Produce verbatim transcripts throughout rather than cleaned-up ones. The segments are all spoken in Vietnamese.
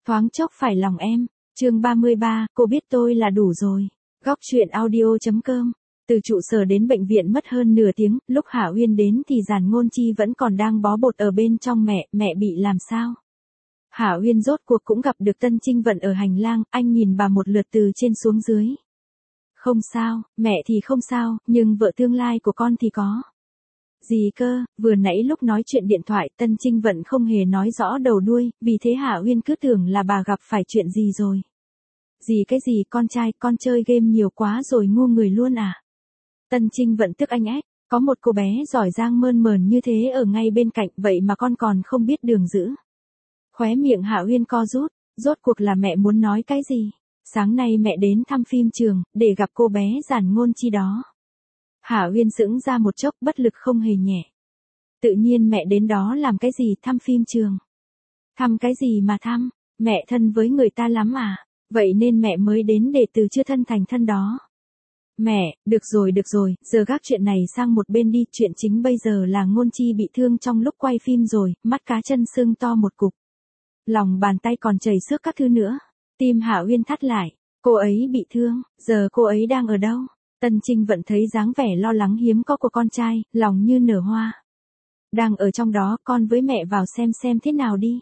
Thoáng chốc phải lòng em. Chương ba mươi ba, cô biết tôi là đủ rồi. Góc truyện audio.com. Từ trụ sở đến bệnh viện mất hơn nửa tiếng, lúc Hạ Uyên đến thì Giản Ngôn Chi vẫn còn đang bó bột ở bên trong. Mẹ, mẹ bị làm sao? Hạ Uyên rốt cuộc cũng gặp được Tân Trinh Vận ở hành lang, anh nhìn bà một lượt từ trên xuống dưới. Không sao, mẹ thì không sao, nhưng vợ tương lai của con thì có. Gì cơ, vừa nãy lúc nói chuyện điện thoại Tân Trinh Vận không hề nói rõ đầu đuôi, vì thế Hạ Uyên cứ tưởng là bà gặp phải chuyện gì rồi. Gì cái gì, con trai, con chơi game nhiều quá rồi ngu người luôn à? Tân Trinh Vận tức anh ếch, có một cô bé giỏi giang mơn mờn như thế ở ngay bên cạnh, vậy mà con còn không biết đường giữ. Khóe miệng Hạ Uyên co rút, rốt cuộc là mẹ muốn nói cái gì? Sáng nay mẹ đến thăm phim trường, để gặp cô bé Giản Ngôn Chi đó. Hạ Uyên sững ra một chốc, bất lực không hề nhẹ. Tự nhiên mẹ đến đó làm cái gì, thăm phim trường? Thăm cái gì mà thăm, mẹ thân với người ta lắm à? Vậy nên mẹ mới đến để từ chưa thân thành thân đó. Mẹ, được rồi được rồi, giờ gác chuyện này sang một bên đi, chuyện chính bây giờ là Ngôn Chi bị thương trong lúc quay phim rồi, mắt cá chân sưng to một cục. Lòng bàn tay còn chảy xước các thứ nữa. Tim Hạ Uyên thắt lại, cô ấy bị thương, giờ cô ấy đang ở đâu? Tân Trinh Vận thấy dáng vẻ lo lắng hiếm có của con trai, lòng như nở hoa. Đang ở trong đó, con với mẹ vào xem xem thế nào đi.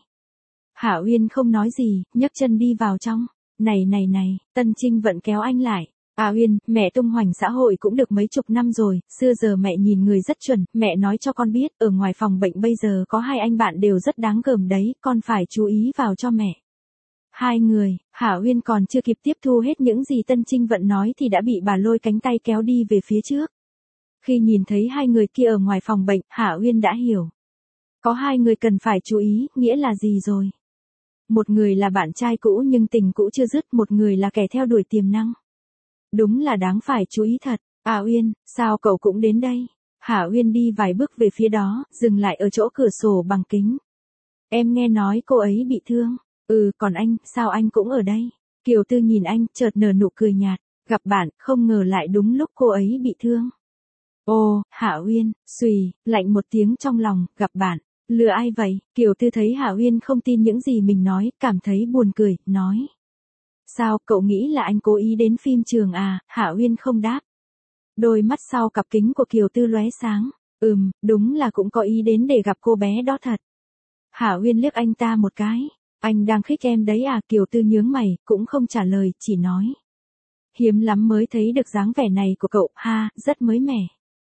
Hạ Uyên không nói gì, nhấc chân đi vào trong. Này này này, Tân Trinh Vận kéo anh lại. À Uyên, mẹ tung hoành xã hội cũng được mấy chục năm rồi, xưa giờ mẹ nhìn người rất chuẩn, mẹ nói cho con biết, ở ngoài phòng bệnh bây giờ có hai anh bạn đều rất đáng gờm đấy, con phải chú ý vào cho mẹ. Hai người, Hạ Uyên còn chưa kịp tiếp thu hết những gì Tân Trinh Vận nói thì đã bị bà lôi cánh tay kéo đi về phía trước. Khi nhìn thấy hai người kia ở ngoài phòng bệnh, Hạ Uyên đã hiểu. Có hai người cần phải chú ý, nghĩa là gì rồi? Một người là bạn trai cũ nhưng tình cũ chưa dứt, một người là kẻ theo đuổi tiềm năng. Đúng là đáng phải chú ý thật. À Uyên, sao cậu cũng đến đây? Hạ Uyên đi vài bước về phía đó, dừng lại ở chỗ cửa sổ bằng kính. Em nghe nói cô ấy bị thương. Ừ, còn anh, sao anh cũng ở đây? Kiều Tư nhìn anh, chợt nở nụ cười nhạt. Gặp bạn, không ngờ lại đúng lúc cô ấy bị thương. Ồ, Hạ Uyên, xùy, lạnh một tiếng trong lòng, gặp bạn. Lừa ai vậy? Kiều Tư thấy Hạ Uyên không tin những gì mình nói, cảm thấy buồn cười, nói. Sao, cậu nghĩ là anh cố ý đến phim trường à? Hạ Uyên không đáp. Đôi mắt sau cặp kính của Kiều Tư lóe sáng. Ừm, đúng là cũng có ý đến để gặp cô bé đó thật. Hạ Uyên liếc anh ta một cái. Anh đang khích em đấy à? Kiều Tư nhướng mày, cũng không trả lời, chỉ nói. Hiếm lắm mới thấy được dáng vẻ này của cậu, ha, rất mới mẻ.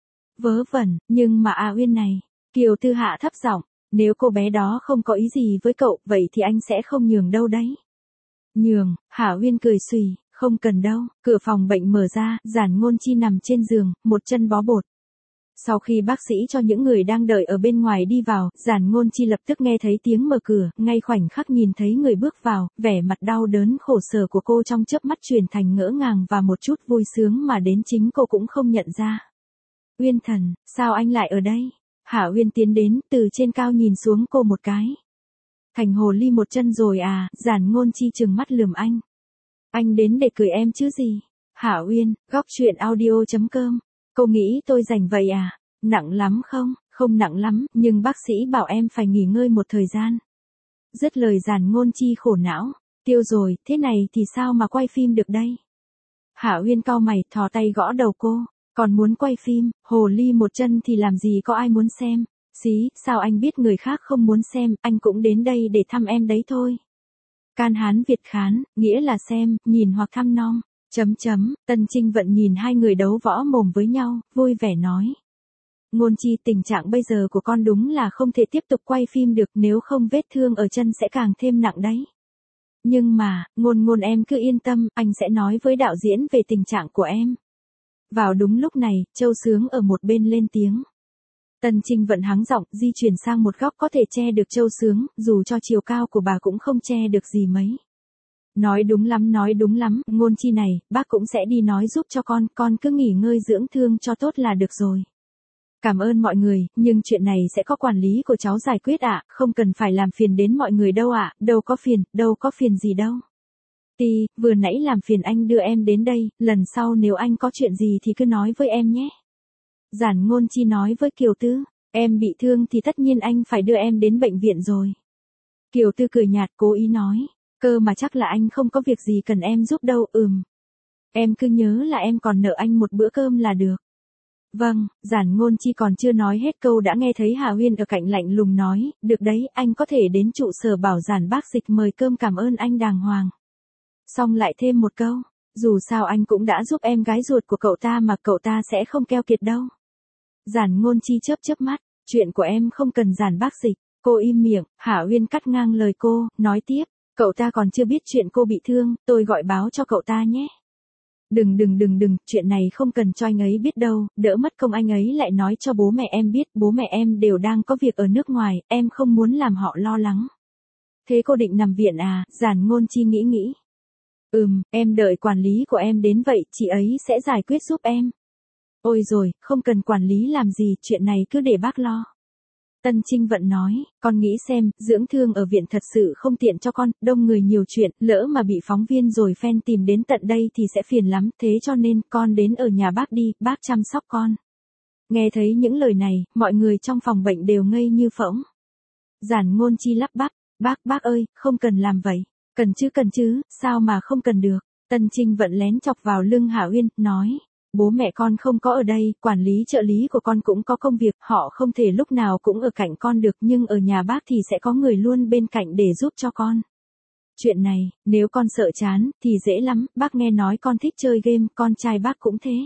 Vớ vẩn, nhưng mà à Uyên này. Kiều Tư hạ thấp giọng, nếu cô bé đó không có ý gì với cậu, vậy thì anh sẽ không nhường đâu đấy. Nhường, Hạ Uyên cười xùy, không cần đâu. Cửa phòng bệnh mở ra, Giản Ngôn Chi nằm trên giường, một chân bó bột. Sau khi bác sĩ cho những người đang đợi ở bên ngoài đi vào, Giản Ngôn Chi lập tức nghe thấy tiếng mở cửa, ngay khoảnh khắc nhìn thấy người bước vào, vẻ mặt đau đớn khổ sở của cô trong chớp mắt chuyển thành ngỡ ngàng và một chút vui sướng mà đến chính cô cũng không nhận ra. Uyên thần, sao anh lại ở đây? Hạ Uyên tiến đến, từ trên cao nhìn xuống cô một cái. Thành hồ ly một chân rồi à? Giản Ngôn Chi trừng mắt lườm anh. Anh đến để cười em chứ gì? Hạ Uyên, góc truyện audio.com. Cô nghĩ tôi rảnh vậy à? Nặng lắm không? Không nặng lắm, nhưng bác sĩ bảo em phải nghỉ ngơi một thời gian. Dứt lời Giản Ngôn Chi khổ não. Tiêu rồi, thế này thì sao mà quay phim được đây? Hạ Uyên cau mày, thò tay gõ đầu cô. Còn muốn quay phim, hồ ly một chân thì làm gì có ai muốn xem. Xí, sao anh biết người khác không muốn xem, anh cũng đến đây để thăm em đấy thôi. Can Hán Việt Khán, nghĩa là xem, nhìn hoặc thăm nom. Chấm chấm, Tân Trinh Vận nhìn hai người đấu võ mồm với nhau, vui vẻ nói. Ngôn Chi, tình trạng bây giờ của con đúng là không thể tiếp tục quay phim được, nếu không vết thương ở chân sẽ càng thêm nặng đấy. Nhưng mà, Ngôn Ngôn em cứ yên tâm, anh sẽ nói với đạo diễn về tình trạng của em. Vào đúng lúc này, Châu Sướng ở một bên lên tiếng. Tân Trinh Vận hắng giọng, di chuyển sang một góc có thể che được Châu Sướng, dù cho chiều cao của bà cũng không che được gì mấy. Nói đúng lắm, nói đúng lắm, Ngôn Chi này, bác cũng sẽ đi nói giúp cho con, con cứ nghỉ ngơi dưỡng thương cho tốt là được rồi. Cảm ơn mọi người, nhưng chuyện này sẽ có quản lý của cháu giải quyết ạ, không cần phải làm phiền đến mọi người đâu ạ, đâu có phiền, đâu có phiền gì đâu. Ti, vừa nãy làm phiền anh đưa em đến đây, lần sau nếu anh có chuyện gì thì cứ nói với em nhé. Giản Ngôn Chi nói với Kiều Tư, em bị thương thì tất nhiên anh phải đưa em đến bệnh viện rồi. Kiều Tư cười nhạt cố ý nói, Cơ mà chắc là anh không có việc gì cần em giúp đâu. Ừm. Em cứ nhớ là em còn nợ anh một bữa cơm là được. Vâng, Giản Ngôn Chi còn chưa nói hết câu đã nghe thấy Hà Uyên ở cạnh lạnh lùng nói, được đấy, anh có thể đến trụ sở bảo Giản bác Dịch mời cơm cảm ơn anh đàng hoàng. Xong lại thêm một câu, dù sao anh cũng đã giúp em gái ruột của cậu ta mà cậu ta sẽ không keo kiệt đâu. Giản Ngôn Chi chớp chớp mắt, chuyện của em không cần Giản bác Dịch. Cô im miệng, Hà Uyên cắt ngang lời cô, nói tiếp, cậu ta còn chưa biết chuyện cô bị thương, tôi gọi báo cho cậu ta nhé. Đừng đừng đừng đừng, chuyện này không cần cho anh ấy biết đâu, đỡ mất công anh ấy lại nói cho bố mẹ em biết, bố mẹ em đều đang có việc ở nước ngoài, em không muốn làm họ lo lắng. Thế cô định nằm viện à? Giản Ngôn Chi nghĩ nghĩ. Ừm, em đợi quản lý của em đến vậy, chị ấy sẽ giải quyết giúp em. Ôi rồi, không cần quản lý làm gì, chuyện này cứ để bác lo. Tân Trinh Vận nói, con nghĩ xem, dưỡng thương ở viện thật sự không tiện cho con, đông người nhiều chuyện, lỡ mà bị phóng viên rồi fan tìm đến tận đây thì sẽ phiền lắm, thế cho nên con đến ở nhà bác đi, bác chăm sóc con. Nghe thấy những lời này, mọi người trong phòng bệnh đều ngây như phỗng. Giản Ngôn Chi lắp bắp, bác, bác ơi, không cần làm vậy. Cần chứ cần chứ, sao mà không cần được. Tân Trinh Vận lén chọc vào lưng Hà Uyên, nói. Bố mẹ con không có ở đây, quản lý trợ lý của con cũng có công việc, họ không thể lúc nào cũng ở cạnh con được, nhưng ở nhà bác thì sẽ có người luôn bên cạnh để giúp cho con. Chuyện này, nếu con sợ chán, thì dễ lắm, bác nghe nói con thích chơi game, con trai bác cũng thế.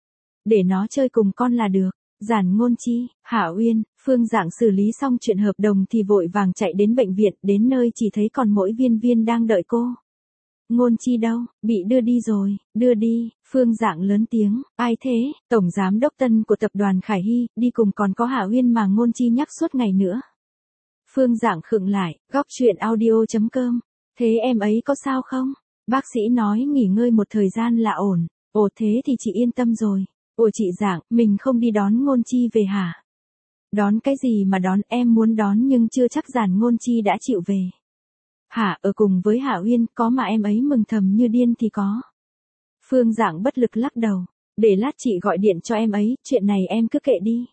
Để nó chơi cùng con là được. Giản Ngôn Chi, Hà Uyên, Phương Dạng xử lý xong chuyện hợp đồng thì vội vàng chạy đến bệnh viện, đến nơi chỉ thấy còn mỗi Viên Viên đang đợi cô. Ngôn Chi đâu, bị đưa đi rồi, đưa đi, Phương Dạng lớn tiếng, ai thế, Tổng Giám đốc Tân của tập đoàn Khải Hy, đi cùng còn có Hà Uyên mà Ngôn Chi nhắc suốt ngày nữa. Phương Dạng khựng lại, góc chuyện audio chấm com, thế em ấy có sao không? Bác sĩ nói nghỉ ngơi một thời gian là ổn, ồ thế thì chị yên tâm rồi. Ồ chị Dạng, mình không đi đón Ngôn Chi về hả? Đón cái gì mà đón, em muốn đón nhưng chưa chắc Giản Ngôn Chi đã chịu về. Hả, ở cùng với Hà Uyên, có mà em ấy mừng thầm như điên thì có. Phương Dạng bất lực lắc đầu, để lát chị gọi điện cho em ấy, chuyện này em cứ kệ đi.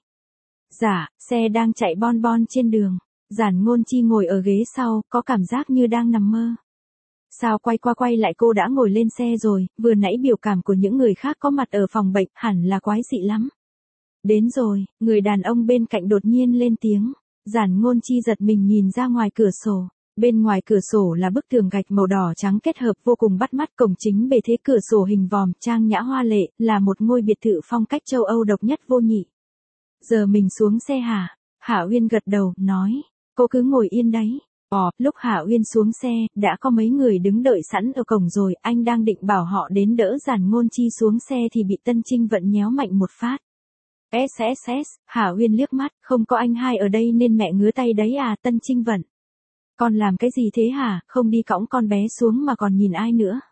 Dạ, xe đang chạy bon bon trên đường, Giản Ngôn Chi ngồi ở ghế sau, có cảm giác như đang nằm mơ. Sao quay qua quay lại cô đã ngồi lên xe rồi, vừa nãy biểu cảm của những người khác có mặt ở phòng bệnh, hẳn là quái dị lắm. Đến rồi, người đàn ông bên cạnh đột nhiên lên tiếng, Giản Ngôn Chi giật mình nhìn ra ngoài cửa sổ. Bên ngoài cửa sổ là bức tường gạch màu đỏ trắng kết hợp vô cùng bắt mắt, cổng chính bề thế cửa sổ hình vòm, trang nhã hoa lệ, là một ngôi biệt thự phong cách châu Âu độc nhất vô nhị. Giờ mình xuống xe hả? Hà Uyên gật đầu, nói, cô cứ ngồi yên đấy. Ồ, lúc Hà Uyên xuống xe, đã có mấy người đứng đợi sẵn ở cổng rồi, anh đang định bảo họ đến đỡ Giản Ngôn Chi xuống xe thì bị Tân Trinh Vận nhéo mạnh một phát. ét ét ét, Hà Uyên liếc mắt, không có anh hai ở đây nên mẹ ngứa tay đấy à, Tân Trinh Vận. Con làm cái gì thế hả, không đi cõng con bé xuống mà còn nhìn ai nữa.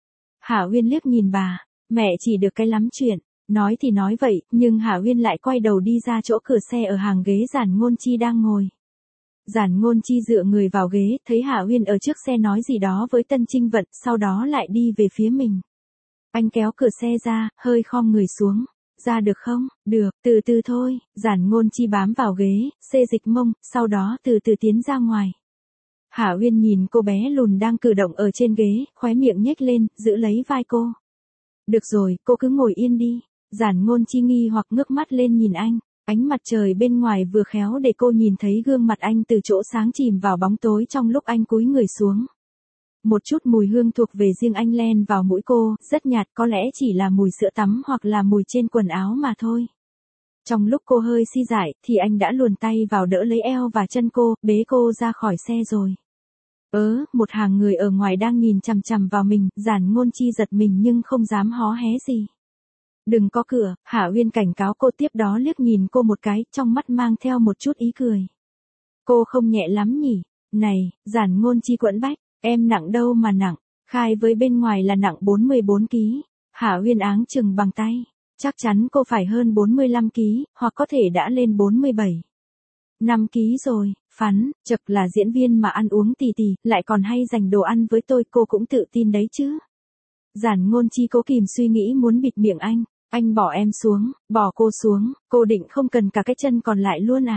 Hà Uyên liếc nhìn bà, mẹ chỉ được cái lắm chuyện, nói thì nói vậy, nhưng Hà Uyên lại quay đầu đi ra chỗ cửa xe ở hàng ghế Giản Ngôn Chi đang ngồi. Giản Ngôn Chi dựa người vào ghế, thấy Hà Uyên ở trước xe nói gì đó với Tân Trinh Vận, sau đó lại đi về phía mình. Anh kéo cửa xe ra, hơi khom người xuống. Ra được không? Được, từ từ thôi, Giản Ngôn Chi bám vào ghế, xê dịch mông, sau đó từ từ tiến ra ngoài. Hà Uyên nhìn cô bé lùn đang cử động ở trên ghế, khóe miệng nhếch lên, giữ lấy vai cô. Được rồi, cô cứ ngồi yên đi. Giản Ngôn Chi nghi hoặc ngước mắt lên nhìn anh, ánh mặt trời bên ngoài vừa khéo để cô nhìn thấy gương mặt anh từ chỗ sáng chìm vào bóng tối trong lúc anh cúi người xuống. Một chút mùi hương thuộc về riêng anh len vào mũi cô, rất nhạt, có lẽ chỉ là mùi sữa tắm hoặc là mùi trên quần áo mà thôi. Trong lúc cô hơi si dại, thì anh đã luồn tay vào đỡ lấy eo và chân cô, bế cô ra khỏi xe rồi. Ớ, một hàng người ở ngoài đang nhìn chằm chằm vào mình, Giản Ngôn Chi giật mình nhưng không dám hó hé gì. Đừng có cửa, Hà Uyên cảnh cáo cô, tiếp đó liếc nhìn cô một cái, trong mắt mang theo một chút ý cười. Cô không nhẹ lắm nhỉ? Này, Giản Ngôn Chi quẫn bách, em nặng đâu mà nặng, khai với bên ngoài là nặng bốn mươi bốn ki lô gam. Hà Uyên áng chừng bằng tay. Chắc chắn cô phải hơn bốn mươi lăm ki lô gam, hoặc có thể đã lên bốn mươi bảy. năm ki lô gam rồi, phắn, chật là diễn viên mà ăn uống tì tì, lại còn hay dành đồ ăn với tôi, cô cũng tự tin đấy chứ. Giản Ngôn Chi cố kìm suy nghĩ muốn bịt miệng anh, anh bỏ em xuống, bỏ cô xuống, cô định không cần cả cái chân còn lại luôn à?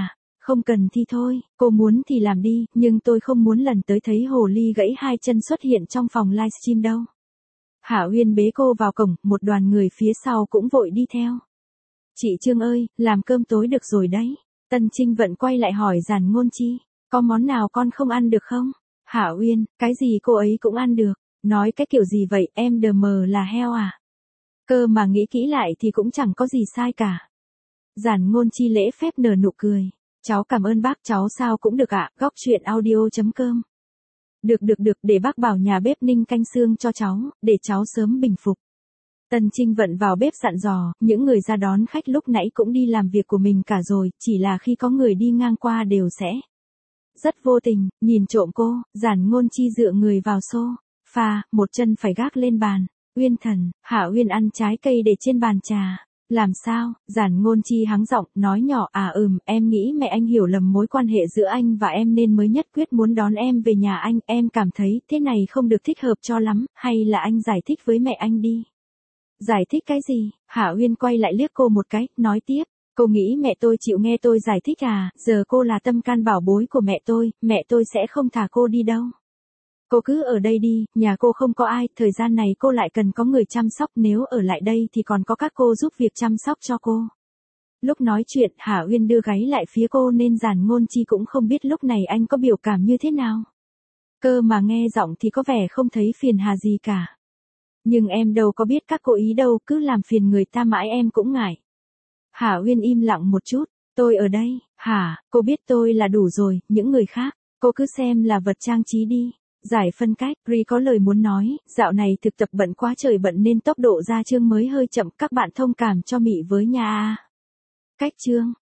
Không cần thì thôi, cô muốn thì làm đi, nhưng tôi không muốn lần tới thấy hồ ly gãy hai chân xuất hiện trong phòng livestream đâu. Hạ Uyên bế cô vào cổng, một đoàn người phía sau cũng vội đi theo. Chị Trương ơi, làm cơm tối được rồi đấy. Tân Trinh Vận quay lại hỏi Giản Ngôn Chi, có món nào con không ăn được không? Hạ Uyên, cái gì cô ấy cũng ăn được. Nói cái kiểu gì vậy, em đờ mờ là heo à? Cơ mà nghĩ kỹ lại thì cũng chẳng có gì sai cả. Giản Ngôn Chi lễ phép nở nụ cười. Cháu cảm ơn bác, cháu sao cũng được ạ. Góc chuyện audio chấm com. Được được được, để bác bảo nhà bếp ninh canh xương cho cháu, để cháu sớm bình phục. Tân Trinh Vận vào bếp dặn dò, những người ra đón khách lúc nãy cũng đi làm việc của mình cả rồi, chỉ là khi có người đi ngang qua đều sẽ rất vô tình, nhìn trộm cô. Giản Ngôn Chi dựa người vào sofa, một chân phải gác lên bàn. Uyên thần, Hạ Uyên ăn trái cây để trên bàn trà. Làm sao? Giản Ngôn Chi hắng giọng, nói nhỏ, à ừm, em nghĩ mẹ anh hiểu lầm mối quan hệ giữa anh và em nên mới nhất quyết muốn đón em về nhà anh, em cảm thấy thế này không được thích hợp cho lắm, hay là anh giải thích với mẹ anh đi. Giải thích cái gì? Hạ Uyên quay lại liếc cô một cái, nói tiếp, cô nghĩ mẹ tôi chịu nghe tôi giải thích à, giờ cô là tâm can bảo bối của mẹ tôi, mẹ tôi sẽ không thả cô đi đâu. Cô cứ ở đây đi, nhà cô không có ai, thời gian này cô lại cần có người chăm sóc, nếu ở lại đây thì còn có các cô giúp việc chăm sóc cho cô. Lúc nói chuyện, Hạ Uyên đưa gáy lại phía cô nên Giản Ngôn Chi cũng không biết lúc này anh có biểu cảm như thế nào. Cơ mà nghe giọng thì có vẻ không thấy phiền hà gì cả. Nhưng em đâu có biết các cô ý đâu, cứ làm phiền người ta mãi em cũng ngại. Hạ Uyên im lặng một chút, tôi ở đây, hả, cô biết tôi là đủ rồi, những người khác, cô cứ xem là vật trang trí đi. Giải phân cách, Ri có lời muốn nói, dạo này thực tập bận quá trời bận nên tốc độ ra chương mới hơi chậm, các bạn thông cảm cho Mị với nha. Cách chương